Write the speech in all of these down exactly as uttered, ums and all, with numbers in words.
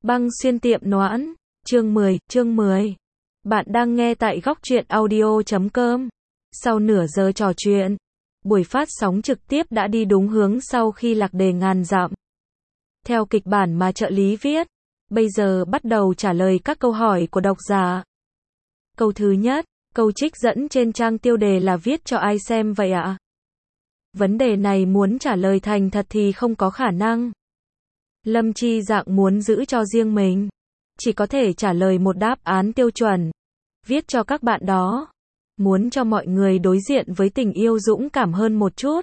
Băng xuyên tiệm noãn, chương mười, chương mười. Bạn đang nghe tại góc truyện audio chấm com. Sau nửa giờ trò chuyện, buổi phát sóng trực tiếp đã đi đúng hướng sau khi lạc đề ngàn dặm. Theo kịch bản mà trợ lý viết, bây giờ bắt đầu trả lời các câu hỏi của độc giả. Câu thứ nhất, câu trích dẫn trên trang tiêu đề là viết cho ai xem vậy ạ? Vấn đề này muốn trả lời thành thật thì không có khả năng. Lâm Chi Dạng muốn giữ cho riêng mình, chỉ có thể trả lời một đáp án tiêu chuẩn, viết cho các bạn đó, muốn cho mọi người đối diện với tình yêu dũng cảm hơn một chút.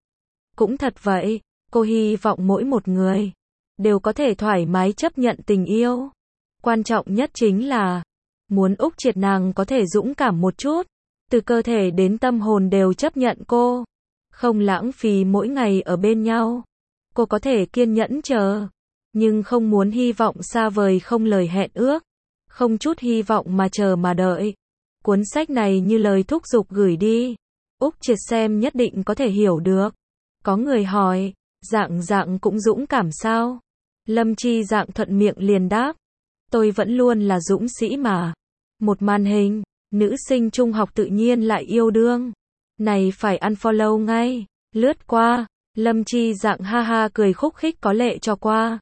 Cũng thật vậy, cô hy vọng mỗi một người đều có thể thoải mái chấp nhận tình yêu. Quan trọng nhất chính là muốn Úc Triệt nàng có thể dũng cảm một chút, từ cơ thể đến tâm hồn đều chấp nhận cô, không lãng phí mỗi ngày ở bên nhau. Cô có thể kiên nhẫn chờ, nhưng không muốn hy vọng xa vời không lời hẹn ước, không chút hy vọng mà chờ mà đợi. Cuốn sách này như lời thúc giục gửi đi, Úc Triệt xem nhất định có thể hiểu được. Có người hỏi, Dạng Dạng cũng dũng cảm sao? Lâm Chi Dạng thuận miệng liền đáp, tôi vẫn luôn là dũng sĩ mà. Một màn hình, nữ sinh trung học tự nhiên lại yêu đương. Này phải unfollow ngay, lướt qua. Lâm Chi Dạng ha ha cười khúc khích có lệ cho qua.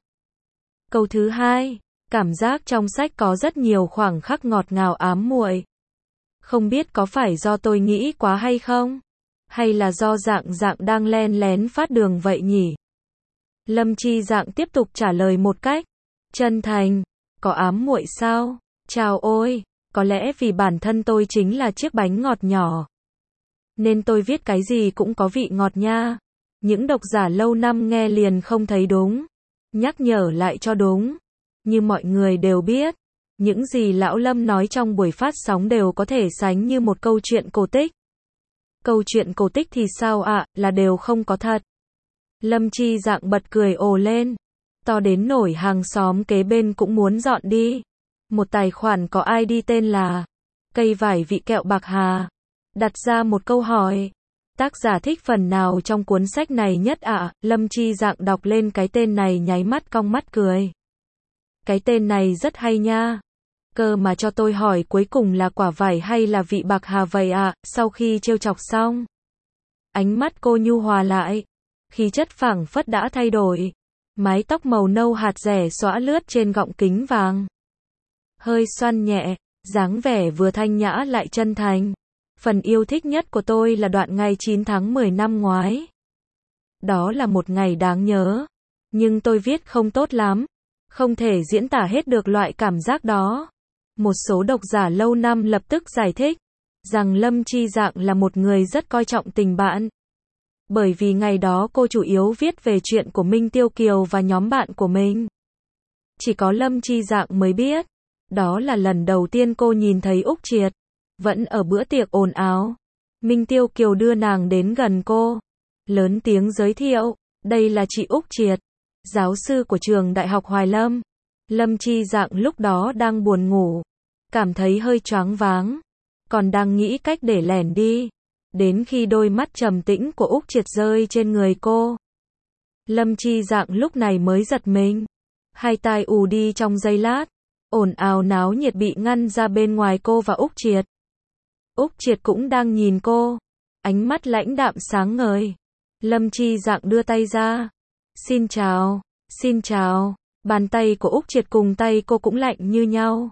Câu thứ hai, cảm giác trong sách có rất nhiều khoảng khắc ngọt ngào ám muội. Không biết có phải do tôi nghĩ quá hay không? Hay là do Dạng Dạng đang len lén phát đường vậy nhỉ? Lâm Chi Dạng tiếp tục trả lời một cách chân thành, có ám muội sao? Chào ôi, có lẽ vì bản thân tôi chính là chiếc bánh ngọt nhỏ, nên tôi viết cái gì cũng có vị ngọt nha. Những độc giả lâu năm nghe liền không thấy đúng, nhắc nhở lại cho đúng. Như mọi người đều biết, những gì Lão Lâm nói trong buổi phát sóng đều có thể sánh như một câu chuyện cổ tích. Câu chuyện cổ tích thì sao ạ, à, là đều không có thật. Lâm Chi Dạng bật cười ồ lên, to đến nổi hàng xóm kế bên cũng muốn dọn đi. Một tài khoản có i đê tên là Cây Vải Vị Kẹo Bạc Hà đặt ra một câu hỏi, tác giả thích phần nào trong cuốn sách này nhất ạ? À? Lâm Chi Dạng đọc lên cái tên này nháy mắt cong mắt cười. Cái tên này rất hay nha. Cơ mà cho tôi hỏi cuối cùng là quả vải hay là vị bạc hà vậy ạ? À? Sau khi trêu chọc xong, ánh mắt cô nhu hòa lại, khí chất phảng phất đã thay đổi. Mái tóc màu nâu hạt rẻ xõa lướt trên gọng kính vàng, hơi xoăn nhẹ, dáng vẻ vừa thanh nhã lại chân thành. Phần yêu thích nhất của tôi là đoạn ngày chín tháng mười năm ngoái. Đó là một ngày đáng nhớ, nhưng tôi viết không tốt lắm, không thể diễn tả hết được loại cảm giác đó. Một số độc giả lâu năm lập tức giải thích rằng Lâm Chi Dạng là một người rất coi trọng tình bạn. Bởi vì ngày đó cô chủ yếu viết về chuyện của Minh Tiêu Kiều và nhóm bạn của mình. Chỉ có Lâm Chi Dạng mới biết, đó là lần đầu tiên cô nhìn thấy Úc Triệt. Vẫn ở bữa tiệc ồn ào, Minh Tiêu Kiều đưa nàng đến gần cô, lớn tiếng giới thiệu, đây là chị Úc Triệt, giáo sư của trường Đại học Hoài Lâm. Lâm Chi Dạng lúc đó đang buồn ngủ, cảm thấy hơi choáng váng, còn đang nghĩ cách để lẻn đi, đến khi đôi mắt trầm tĩnh của Úc Triệt rơi trên người cô. Lâm Chi Dạng lúc này mới giật mình, hai tai ù đi trong giây lát, ồn ào náo nhiệt bị ngăn ra bên ngoài cô và Úc Triệt. Úc Triệt cũng đang nhìn cô, ánh mắt lãnh đạm sáng ngời. Lâm Chi Dạng đưa tay ra, xin chào, xin chào. Bàn tay của Úc Triệt cùng tay cô cũng lạnh như nhau,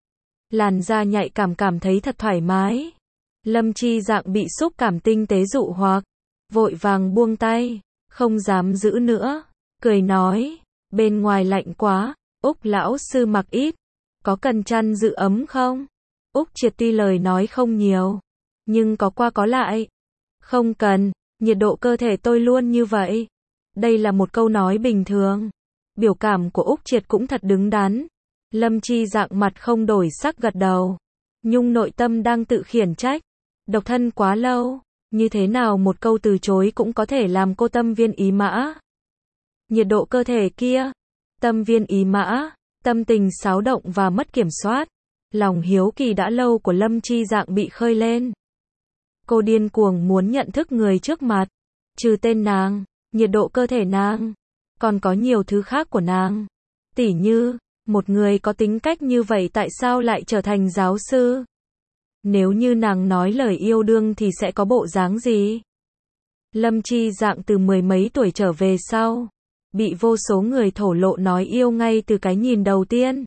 làn da nhạy cảm cảm thấy thật thoải mái. Lâm Chi Dạng bị xúc cảm tinh tế dụ hoặc, vội vàng buông tay, không dám giữ nữa, cười nói, bên ngoài lạnh quá, Úc lão sư mặc ít, có cần chăn giữ ấm không? Úc Triệt tuy lời nói không nhiều, nhưng có qua có lại. Không cần, nhiệt độ cơ thể tôi luôn như vậy. Đây là một câu nói bình thường. Biểu cảm của Úc Triệt cũng thật đứng đắn. Lâm Chi Dạng mặt không đổi sắc gật đầu. Nhung nội tâm đang tự khiển trách. Độc thân quá lâu, như thế nào một câu từ chối cũng có thể làm cô tâm viên ý mã. Nhiệt độ cơ thể kia, tâm viên ý mã, tâm tình xáo động và mất kiểm soát. Lòng hiếu kỳ đã lâu của Lâm Chi Dạng bị khơi lên. Cô điên cuồng muốn nhận thức người trước mặt. Trừ tên nàng, nhiệt độ cơ thể nàng, còn có nhiều thứ khác của nàng. Tỉ như, Một người có tính cách như vậy tại sao lại trở thành giáo sư? Nếu như nàng nói lời yêu đương thì sẽ có bộ dáng gì? Lâm Chi Dạng từ mười mấy tuổi trở về sau, bị vô số người thổ lộ nói yêu ngay từ cái nhìn đầu tiên.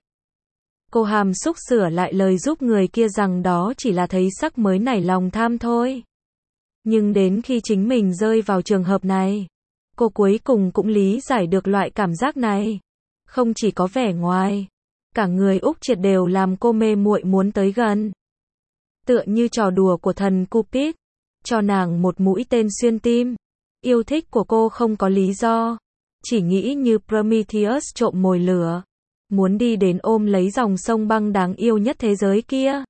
Cô hàm xúc sửa lại lời giúp người kia rằng đó chỉ là thấy sắc mới nảy lòng tham thôi. Nhưng đến khi chính mình rơi vào trường hợp này, cô cuối cùng cũng lý giải được loại cảm giác này. Không chỉ có vẻ ngoài, cả người Úc Triệt đều làm cô mê muội muốn tới gần. Tựa như trò đùa của thần Cupid, cho nàng một mũi tên xuyên tim. Yêu thích của cô không có lý do, chỉ nghĩ như Prometheus trộm mồi lửa, muốn đi đến ôm lấy dòng sông băng đáng yêu nhất thế giới kia.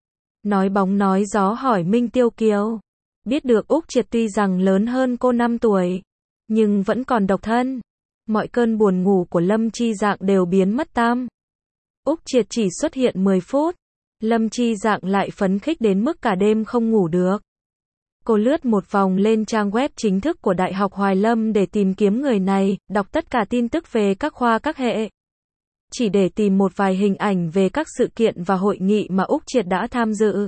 Nói bóng nói gió hỏi Minh Tiêu Kiều, biết được Úc Triệt tuy rằng lớn hơn cô năm tuổi, nhưng vẫn còn độc thân. Mọi cơn buồn ngủ của Lâm Chi Dạng đều biến mất tam. Úc Triệt chỉ xuất hiện mười phút, Lâm Chi Dạng lại phấn khích đến mức cả đêm không ngủ được. Cô lướt một vòng lên trang web chính thức của Đại học Hoài Lâm để tìm kiếm người này, đọc tất cả tin tức về các khoa các hệ. Chỉ để tìm một vài hình ảnh về các sự kiện và hội nghị mà Úc Triệt đã tham dự.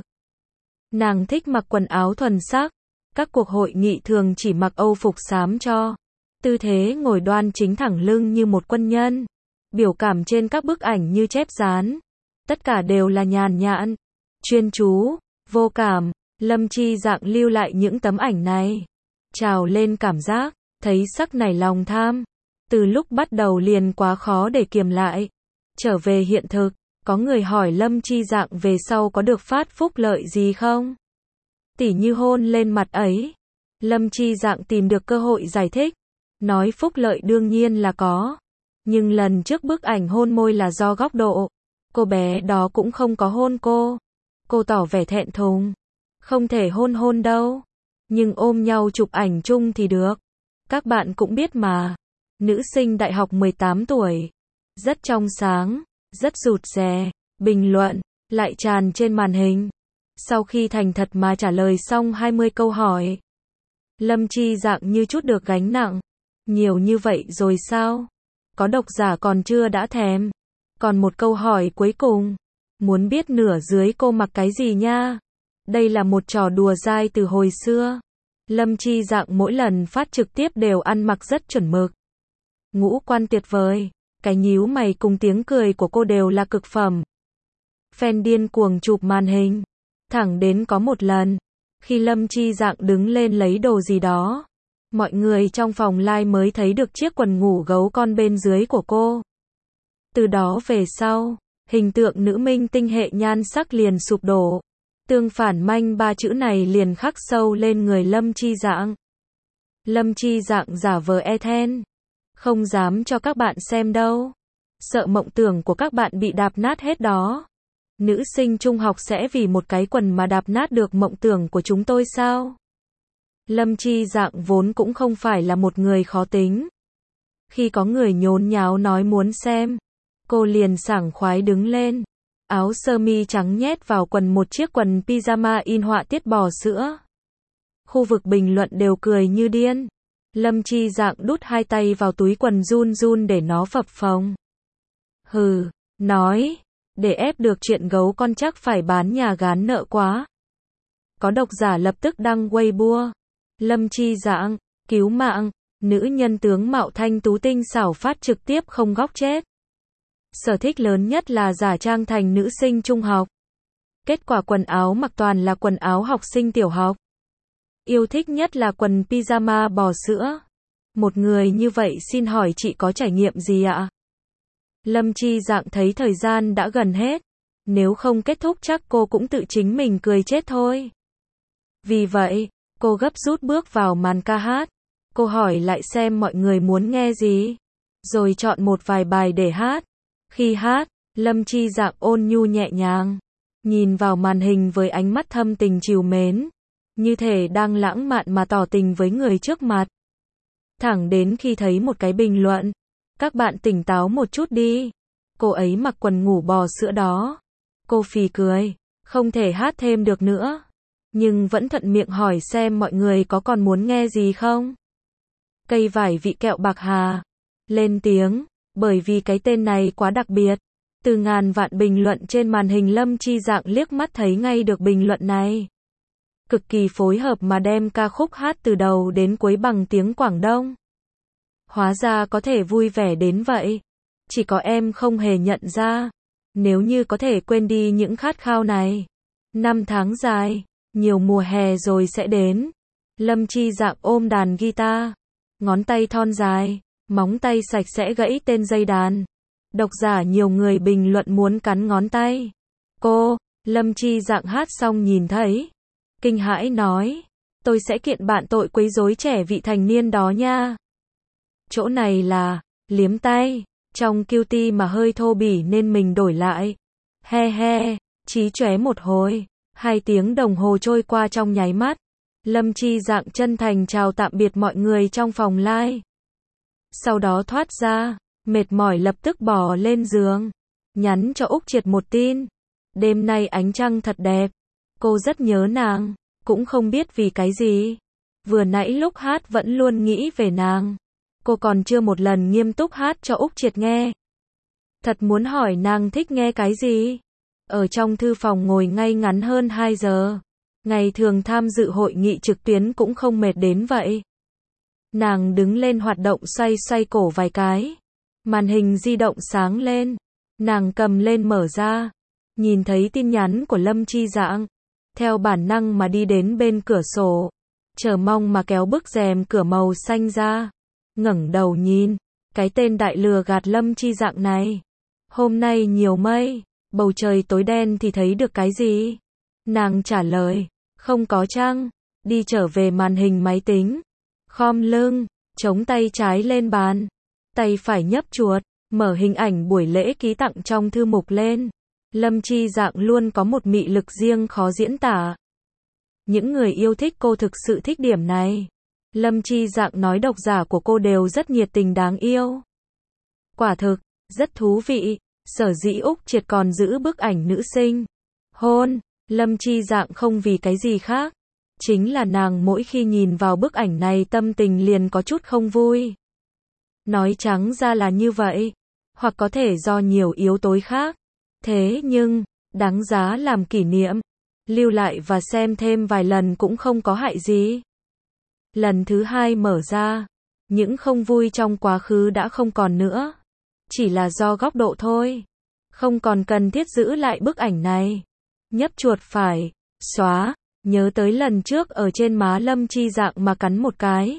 Nàng thích mặc quần áo thuần sắc, các cuộc hội nghị thường chỉ mặc âu phục xám cho. Tư thế ngồi đoan chính thẳng lưng như một quân nhân. Biểu cảm trên các bức ảnh như chép dán. Tất cả đều là nhàn nhãn, chuyên chú, vô cảm. Lâm Chi Dạng lưu lại những tấm ảnh này. Trào lên cảm giác, thấy sắc nảy lòng tham. Từ lúc bắt đầu liền quá khó để kiềm lại. Trở về hiện thực, có người hỏi Lâm Chi Dạng về sau có được phát phúc lợi gì không? Tỉ như hôn lên mặt ấy. Lâm Chi Dạng tìm được cơ hội giải thích. Nói phúc lợi đương nhiên là có. Nhưng lần trước bức ảnh hôn môi là do góc độ. Cô bé đó cũng không có hôn cô. Cô tỏ vẻ thẹn thùng. Không thể hôn hôn đâu. Nhưng ôm nhau chụp ảnh chung thì được. Các bạn cũng biết mà. Nữ sinh đại học mười tám tuổi. Rất trong sáng, rất rụt rè. Bình luận, lại tràn trên màn hình. Sau khi thành thật mà trả lời xong hai mươi câu hỏi. Lâm Chi Dạng như chút được gánh nặng. Nhiều như vậy rồi sao? Có độc giả còn chưa đã thèm. Còn một câu hỏi cuối cùng. Muốn biết nửa dưới cô mặc cái gì nha? Đây là một trò đùa dai từ hồi xưa. Lâm Chi Dạng mỗi lần phát trực tiếp đều ăn mặc rất chuẩn mực. Ngũ quan tuyệt vời. Cái nhíu mày cùng tiếng cười của cô đều là cực phẩm. Fan điên cuồng chụp màn hình. Thẳng đến có một lần, khi Lâm Chi Dạng đứng lên lấy đồ gì đó, mọi người trong phòng live mới thấy được chiếc quần ngủ gấu con bên dưới của cô. Từ đó về sau, hình tượng nữ minh tinh hệ nhan sắc liền sụp đổ. Tương phản manh ba chữ này liền khắc sâu lên người Lâm Chi Dạng. Lâm Chi Dạng giả vờ e thẹn. Không dám cho các bạn xem đâu. Sợ mộng tưởng của các bạn bị đạp nát hết đó. Nữ sinh trung học sẽ vì một cái quần mà đạp nát được mộng tưởng của chúng tôi sao? Lâm Chi Dạng vốn cũng không phải là một người khó tính. Khi có người nhốn nháo nói muốn xem, cô liền sảng khoái đứng lên. Áo sơ mi trắng nhét vào quần một chiếc quần pyjama in họa tiết bò sữa. Khu vực bình luận đều cười như điên. Lâm Chi Dạng đút hai tay vào túi quần run run để nó phập phồng. Hừ, nói, để ép được chuyện gấu con chắc phải bán nhà gán nợ quá. Có độc giả lập tức đăng Weibo. Lâm Chi Dạng, cứu mạng, nữ nhân tướng mạo thanh tú tinh xảo phát trực tiếp không góc chết. Sở thích lớn nhất là giả trang thành nữ sinh trung học. Kết quả quần áo mặc toàn là quần áo học sinh tiểu học. Yêu thích nhất là quần pyjama bò sữa. Một người như vậy xin hỏi chị có trải nghiệm gì ạ? Lâm Chi Dạng thấy thời gian đã gần hết. Nếu không kết thúc chắc cô cũng tự chính mình cười chết thôi. Vì vậy, cô gấp rút bước vào màn ca hát. Cô hỏi lại xem mọi người muốn nghe gì. Rồi chọn một vài bài để hát. Khi hát, Lâm Chi Dạng ôn nhu nhẹ nhàng. Nhìn vào màn hình với ánh mắt thâm tình trìu mến. Như thể đang lãng mạn mà tỏ tình với người trước mặt. Thẳng đến khi thấy một cái bình luận. Các bạn tỉnh táo một chút đi. Cô ấy mặc quần ngủ bò sữa đó. Cô phì cười. Không thể hát thêm được nữa. Nhưng vẫn thuận miệng hỏi xem mọi người có còn muốn nghe gì không. Cây vải vị kẹo bạc hà. Lên tiếng. Bởi vì cái tên này quá đặc biệt. Từ ngàn vạn bình luận trên màn hình Lâm Chi Dạng liếc mắt thấy ngay được bình luận này. Cực kỳ phối hợp mà đem ca khúc hát từ đầu đến cuối bằng tiếng Quảng Đông. Hóa ra có thể vui vẻ đến vậy. Chỉ có em không hề nhận ra. Nếu như có thể quên đi những khát khao này. Năm tháng dài, nhiều mùa hè rồi sẽ đến. Lâm Chi Dạng ôm đàn guitar. Ngón tay thon dài, móng tay sạch sẽ gãy tên dây đàn. Độc giả nhiều người bình luận muốn cắn ngón tay. Cô, Lâm Chi Dạng hát xong nhìn thấy. Kinh hãi nói, tôi sẽ kiện bạn tội quấy rối trẻ vị thành niên đó nha. Chỗ này là, liếm tay, trong cutie mà hơi thô bỉ nên mình đổi lại. He he, chí chóe một hồi, hai tiếng đồng hồ trôi qua trong nháy mắt. Lâm Chi Dạng chân thành chào tạm biệt mọi người trong phòng live. Sau đó thoát ra, mệt mỏi lập tức bò lên giường, nhắn cho Úc Triệt một tin. Đêm nay ánh trăng thật đẹp. Cô rất nhớ nàng, cũng không biết vì cái gì. Vừa nãy lúc hát vẫn luôn nghĩ về nàng. Cô còn chưa một lần nghiêm túc hát cho Úc Triệt nghe. Thật muốn hỏi nàng thích nghe cái gì. Ở trong thư phòng ngồi ngay ngắn hơn hai giờ. Ngày thường tham dự hội nghị trực tuyến cũng không mệt đến vậy. Nàng đứng lên hoạt động xoay xoay cổ vài cái. Màn hình di động sáng lên. Nàng cầm lên mở ra. Nhìn thấy tin nhắn của Lâm Chi Dạng. Theo bản năng mà đi đến bên cửa sổ. Chờ mong mà kéo bức rèm cửa màu xanh ra. Ngẩng đầu nhìn. Cái tên đại lừa gạt Lâm Chi Dạng này. Hôm nay nhiều mây. Bầu trời tối đen thì thấy được cái gì? Nàng trả lời. Không có trăng. Đi trở về màn hình máy tính. Khom lưng. Chống tay trái lên bàn. Tay phải nhấp chuột. Mở hình ảnh buổi lễ ký tặng trong thư mục lên. Lâm Chi Dạng luôn có một mị lực riêng khó diễn tả. Những người yêu thích cô thực sự thích điểm này. Lâm Chi Dạng nói độc giả của cô đều rất nhiệt tình đáng yêu. Quả thực, rất thú vị. Sở dĩ Úc Triệt còn giữ bức ảnh nữ sinh hôn Lâm Chi Dạng không vì cái gì khác. Chính là nàng mỗi khi nhìn vào bức ảnh này tâm tình liền có chút không vui. Nói trắng ra là như vậy. Hoặc có thể do nhiều yếu tố khác. Thế nhưng, đáng giá làm kỷ niệm. Lưu lại và xem thêm vài lần cũng không có hại gì. Lần thứ hai mở ra. Những không vui trong quá khứ đã không còn nữa. Chỉ là do góc độ thôi. Không còn cần thiết giữ lại bức ảnh này. Nhấp chuột phải. Xóa. Nhớ tới lần trước ở trên má Lâm Chi Dạng mà cắn một cái.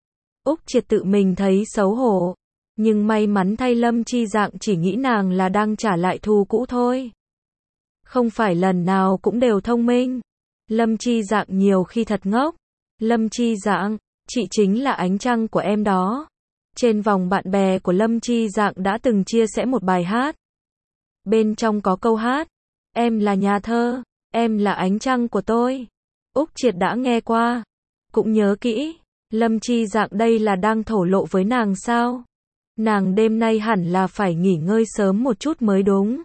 Úc Triệt tự mình thấy xấu hổ. Nhưng may mắn thay Lâm Chi Dạng chỉ nghĩ nàng là đang trả lại thù cũ thôi. Không phải lần nào cũng đều thông minh. Lâm Chi Dạng nhiều khi thật ngốc. Lâm Chi Dạng, chị chính là ánh trăng của em đó. Trên vòng bạn bè của Lâm Chi Dạng đã từng chia sẻ một bài hát. Bên trong có câu hát. Em là nhà thơ, em là ánh trăng của tôi. Úc Triệt đã nghe qua. Cũng nhớ kỹ. Lâm Chi Dạng đây là đang thổ lộ với nàng sao? Nàng đêm nay hẳn là phải nghỉ ngơi sớm một chút mới đúng.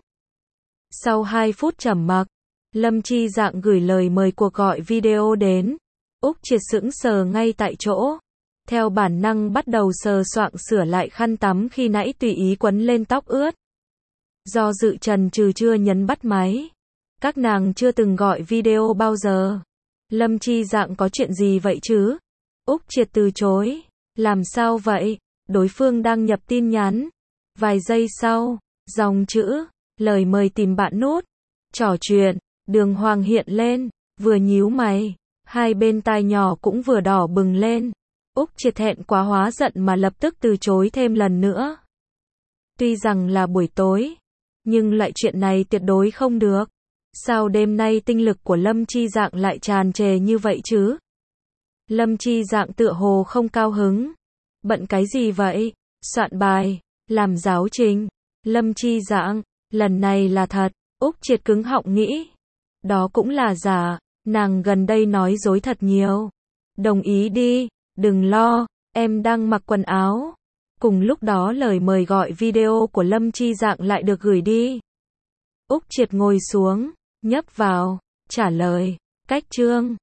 Sau hai phút trầm mặc, Lâm Chi Dạng gửi lời mời cuộc gọi video đến. Úc Triệt sững sờ ngay tại chỗ. Theo bản năng bắt đầu sờ soạng sửa lại khăn tắm khi nãy tùy ý quấn lên tóc ướt. Do dự chần chừ chưa nhấn bắt máy. Các nàng chưa từng gọi video bao giờ. Lâm Chi Dạng có chuyện gì vậy chứ? Úc Triệt từ chối. Làm sao vậy? Đối phương đang nhập tin nhắn. Vài giây sau, dòng chữ, lời mời tìm bạn nút. Trò chuyện, đường hoàng hiện lên, vừa nhíu mày. Hai bên tai nhỏ cũng vừa đỏ bừng lên. Úc Triệt hẹn quá hóa giận mà lập tức từ chối thêm lần nữa. Tuy rằng là buổi tối, nhưng loại chuyện này tuyệt đối không được. Sao đêm nay tinh lực của Lâm Chi Dạng lại tràn trề như vậy chứ? Lâm Chi Dạng tựa hồ không cao hứng. Bận cái gì vậy? Soạn bài, làm giáo trình. Lâm Chi Dạng, lần này là thật. Úc Triệt cứng họng nghĩ. Đó cũng là giả, nàng gần đây nói dối thật nhiều. Đồng ý đi, đừng lo, em đang mặc quần áo. Cùng lúc đó lời mời gọi video của Lâm Chi Dạng lại được gửi đi. Úc Triệt ngồi xuống, nhấp vào, trả lời, cách chương.